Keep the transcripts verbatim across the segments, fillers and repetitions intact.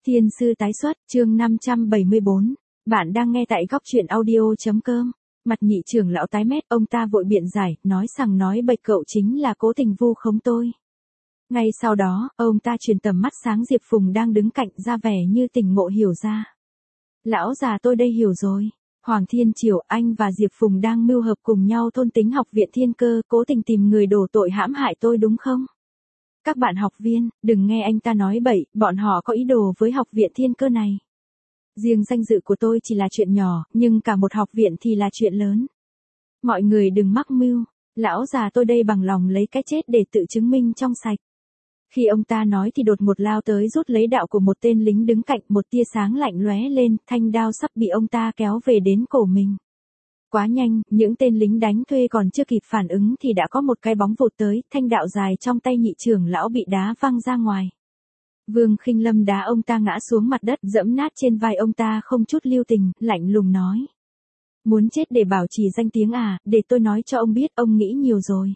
Thiên sư tái xuất, chương năm trăm bảy mươi bốn. Bạn đang nghe tại góc truyện audio.com. Mặt nhị trưởng lão tái mét, ông ta vội biện giải, nói rằng nói bậy cậu chính là cố tình vu khống tôi. Ngay sau đó, ông ta truyền tầm mắt sáng Diệp Phùng đang đứng cạnh ra vẻ như tỉnh ngộ hiểu ra. Lão già tôi đây hiểu rồi. Hoàng Thiên Triều, anh và Diệp Phùng đang mưu hợp cùng nhau thôn tính học viện Thiên Cơ, cố tình tìm người đổ tội hãm hại tôi đúng không? Các bạn học viên, đừng nghe anh ta nói bậy, bọn họ có ý đồ với học viện Thiên Cơ này. Riêng danh dự của tôi chỉ là chuyện nhỏ, nhưng cả một học viện thì là chuyện lớn. Mọi người đừng mắc mưu, lão già tôi đây bằng lòng lấy cái chết để tự chứng minh trong sạch. Khi ông ta nói thì đột ngột lao tới rút lấy đạo của một tên lính đứng cạnh, một tia sáng lạnh lóe lên, thanh đao sắp bị ông ta kéo về đến cổ mình. Quá nhanh, những tên lính đánh thuê còn chưa kịp phản ứng thì đã có một cái bóng vụt tới, thanh đạo dài trong tay nhị trưởng lão bị đá văng ra ngoài. Vương Khinh Lâm đá ông ta ngã xuống mặt đất, dẫm nát trên vai ông ta không chút lưu tình, lạnh lùng nói. Muốn chết để bảo trì danh tiếng à, để tôi nói cho ông biết ông nghĩ nhiều rồi.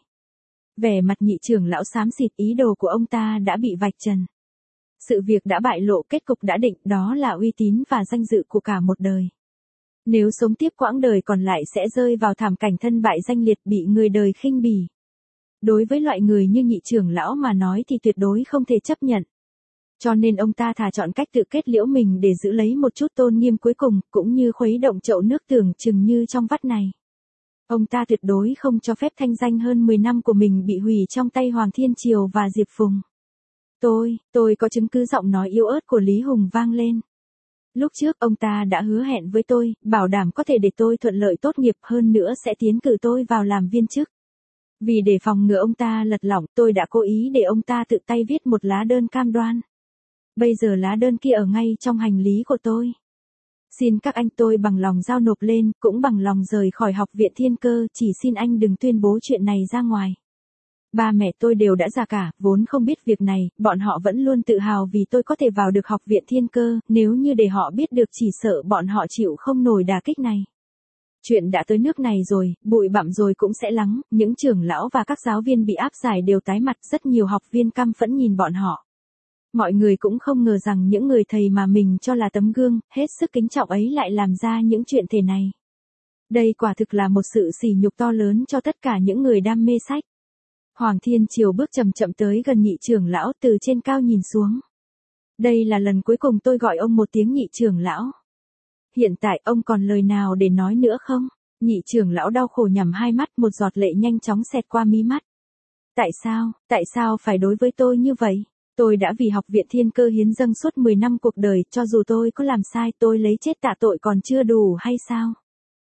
Vẻ mặt nhị trưởng lão xám xịt, ý đồ của ông ta đã bị vạch trần. Sự việc đã bại lộ, kết cục đã định, đó là uy tín và danh dự của cả một đời. Nếu sống tiếp quãng đời còn lại sẽ rơi vào thảm cảnh thân bại danh liệt, bị người đời khinh bỉ. Đối với loại người như nhị trưởng lão mà nói thì tuyệt đối không thể chấp nhận. Cho nên ông ta thà chọn cách tự kết liễu mình để giữ lấy một chút tôn nghiêm cuối cùng, cũng như khuấy động chậu nước tưởng chừng như trong vắt này. Ông ta tuyệt đối không cho phép thanh danh hơn mười năm của mình bị hủy trong tay Hoàng Thiên Triều và Diệp Phùng. Tôi, tôi có chứng cứ, giọng nói yếu ớt của Lý Hùng vang lên. Lúc trước ông ta đã hứa hẹn với tôi, bảo đảm có thể để tôi thuận lợi tốt nghiệp, hơn nữa sẽ tiến cử tôi vào làm viên chức. Vì để phòng ngừa ông ta lật lỏng, tôi đã cố ý để ông ta tự tay viết một lá đơn cam đoan. Bây giờ lá đơn kia ở ngay trong hành lý của tôi. Xin các anh, tôi bằng lòng giao nộp lên, cũng bằng lòng rời khỏi học viện Thiên Cơ, chỉ xin anh đừng tuyên bố chuyện này ra ngoài. Ba mẹ tôi đều đã già cả, vốn không biết việc này, bọn họ vẫn luôn tự hào vì tôi có thể vào được học viện Thiên Cơ, nếu như để họ biết được chỉ sợ bọn họ chịu không nổi đả kích này. Chuyện đã tới nước này rồi, bụi bặm rồi cũng sẽ lắng, những trưởng lão và các giáo viên bị áp giải đều tái mặt, rất nhiều học viên căm phẫn nhìn bọn họ. Mọi người cũng không ngờ rằng những người thầy mà mình cho là tấm gương, hết sức kính trọng ấy lại làm ra những chuyện thế này. Đây quả thực là một sự sỉ nhục to lớn cho tất cả những người đam mê sách. Hoàng Thiên Triều bước chậm chậm tới gần nhị trưởng lão, từ trên cao nhìn xuống. Đây là lần cuối cùng tôi gọi ông một tiếng nhị trưởng lão. Hiện tại ông còn lời nào để nói nữa không? Nhị trưởng lão đau khổ nhắm hai mắt, một giọt lệ nhanh chóng xẹt qua mí mắt. Tại sao, tại sao phải đối với tôi như vậy? Tôi đã vì học viện Thiên Cơ hiến dâng suốt mười năm cuộc đời, cho dù tôi có làm sai, tôi lấy chết tạ tội còn chưa đủ hay sao?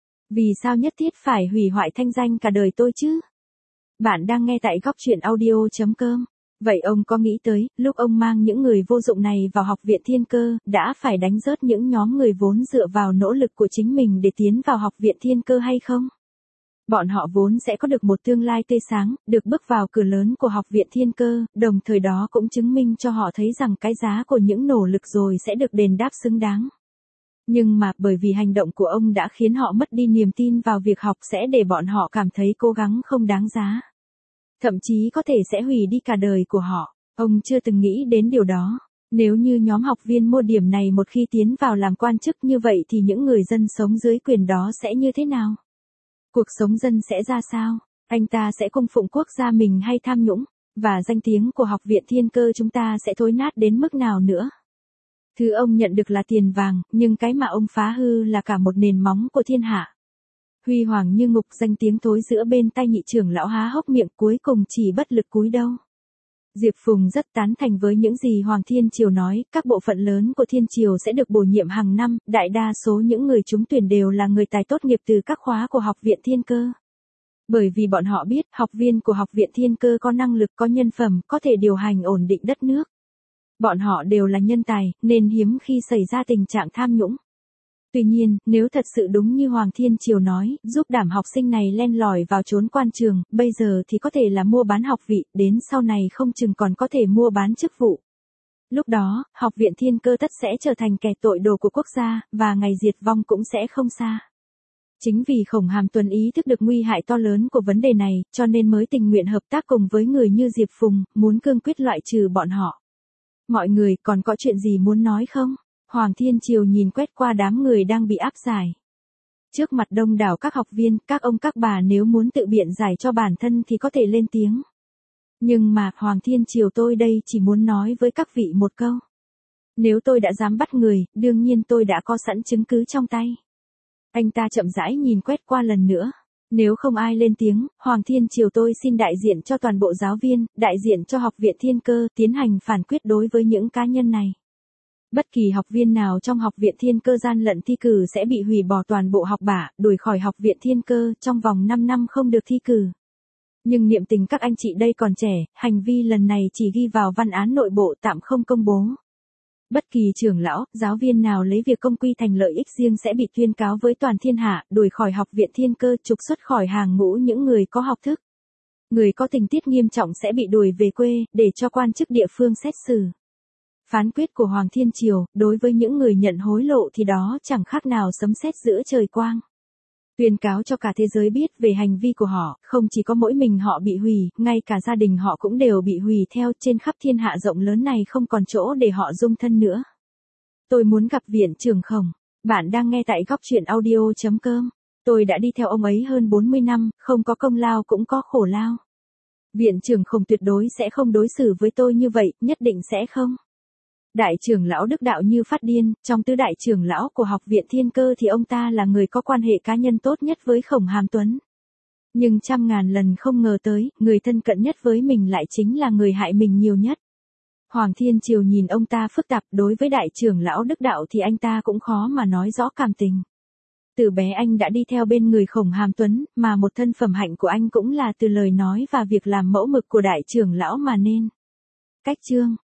Vì sao nhất thiết phải hủy hoại thanh danh cả đời tôi chứ? Bạn đang nghe tại góc truyện audio.com. Vậy ông có nghĩ tới, lúc ông mang những người vô dụng này vào học viện Thiên Cơ, đã phải đánh rớt những nhóm người vốn dựa vào nỗ lực của chính mình để tiến vào học viện Thiên Cơ hay không? Bọn họ vốn sẽ có được một tương lai tươi sáng, được bước vào cửa lớn của học viện Thiên Cơ, đồng thời đó cũng chứng minh cho họ thấy rằng cái giá của những nỗ lực rồi sẽ được đền đáp xứng đáng. Nhưng mà bởi vì hành động của ông đã khiến họ mất đi niềm tin vào việc học, sẽ để bọn họ cảm thấy cố gắng không đáng giá. Thậm chí có thể sẽ hủy đi cả đời của họ. Ông chưa từng nghĩ đến điều đó. Nếu như nhóm học viên mua điểm này một khi tiến vào làm quan chức như vậy thì những người dân sống dưới quyền đó sẽ như thế nào? Cuộc sống dân sẽ ra sao? Anh ta sẽ cung phụng quốc gia mình hay tham nhũng? Và danh tiếng của học viện Thiên Cơ chúng ta sẽ thối nát đến mức nào nữa? Thứ ông nhận được là tiền vàng, nhưng cái mà ông phá hư là cả một nền móng của thiên hạ. Huy hoàng như ngục, danh tiếng thối giữa bên tay nhị trưởng lão há hốc miệng, cuối cùng chỉ bất lực cúi đầu. Diệp Phùng rất tán thành với những gì Hoàng Thiên Triều nói, các bộ phận lớn của Thiên Triều sẽ được bổ nhiệm hàng năm, đại đa số những người trúng tuyển đều là người tài tốt nghiệp từ các khóa của học viện Thiên Cơ. Bởi vì bọn họ biết, học viên của học viện Thiên Cơ có năng lực, có nhân phẩm, có thể điều hành ổn định đất nước. Bọn họ đều là nhân tài, nên hiếm khi xảy ra tình trạng tham nhũng. Tuy nhiên, nếu thật sự đúng như Hoàng Thiên Triều nói, giúp đảm học sinh này len lỏi vào chốn quan trường, bây giờ thì có thể là mua bán học vị, đến sau này không chừng còn có thể mua bán chức vụ. Lúc đó, học viện Thiên Cơ tất sẽ trở thành kẻ tội đồ của quốc gia, và ngày diệt vong cũng sẽ không xa. Chính vì Khổng Hàm Tuấn ý thức được nguy hại to lớn của vấn đề này, cho nên mới tình nguyện hợp tác cùng với người như Diệp Phùng, muốn cương quyết loại trừ bọn họ. Mọi người còn có chuyện gì muốn nói không? Hoàng Thiên Triều nhìn quét qua đám người đang bị áp giải. Trước mặt đông đảo các học viên, các ông các bà nếu muốn tự biện giải cho bản thân thì có thể lên tiếng. Nhưng mà, Hoàng Thiên Triều tôi đây chỉ muốn nói với các vị một câu. Nếu tôi đã dám bắt người, đương nhiên tôi đã có sẵn chứng cứ trong tay. Anh ta chậm rãi nhìn quét qua lần nữa. Nếu không ai lên tiếng, Hoàng Thiên Triều tôi xin đại diện cho toàn bộ giáo viên, đại diện cho Học viện Thiên Cơ, tiến hành phản quyết đối với những cá nhân này. Bất kỳ học viên nào trong Học viện Thiên Cơ gian lận thi cử sẽ bị hủy bỏ toàn bộ học bạ, đuổi khỏi Học viện Thiên Cơ, trong vòng năm năm không được thi cử. Nhưng niệm tình các anh chị đây còn trẻ, hành vi lần này chỉ ghi vào văn án nội bộ tạm không công bố. Bất kỳ trưởng lão, giáo viên nào lấy việc công quy thành lợi ích riêng sẽ bị tuyên cáo với toàn thiên hạ, đuổi khỏi Học viện Thiên Cơ, trục xuất khỏi hàng ngũ những người có học thức. Người có tình tiết nghiêm trọng sẽ bị đuổi về quê, để cho quan chức địa phương xét xử. Phán quyết của Hoàng Thiên Triều, đối với những người nhận hối lộ thì đó chẳng khác nào sấm sét giữa trời quang. Tuyên cáo cho cả thế giới biết về hành vi của họ, không chỉ có mỗi mình họ bị hủy, ngay cả gia đình họ cũng đều bị hủy theo, trên khắp thiên hạ rộng lớn này không còn chỗ để họ dung thân nữa. Tôi muốn gặp viện trưởng Khổng. Bạn đang nghe tại góc truyện audio chấm com. Tôi đã đi theo ông ấy hơn bốn mươi năm, không có công lao cũng có khổ lao. Viện trưởng Khổng tuyệt đối sẽ không đối xử với tôi như vậy, nhất định sẽ không. Đại trưởng lão Đức Đạo như phát điên, trong tứ đại trưởng lão của Học viện Thiên Cơ thì ông ta là người có quan hệ cá nhân tốt nhất với Khổng Hàm Tuấn. Nhưng trăm ngàn lần không ngờ tới, người thân cận nhất với mình lại chính là người hại mình nhiều nhất. Hoàng Thiên Triều nhìn ông ta phức tạp, đối với đại trưởng lão Đức Đạo thì anh ta cũng khó mà nói rõ cảm tình. Từ bé anh đã đi theo bên người Khổng Hàm Tuấn, mà một thân phẩm hạnh của anh cũng là từ lời nói và việc làm mẫu mực của đại trưởng lão mà nên. Cách chương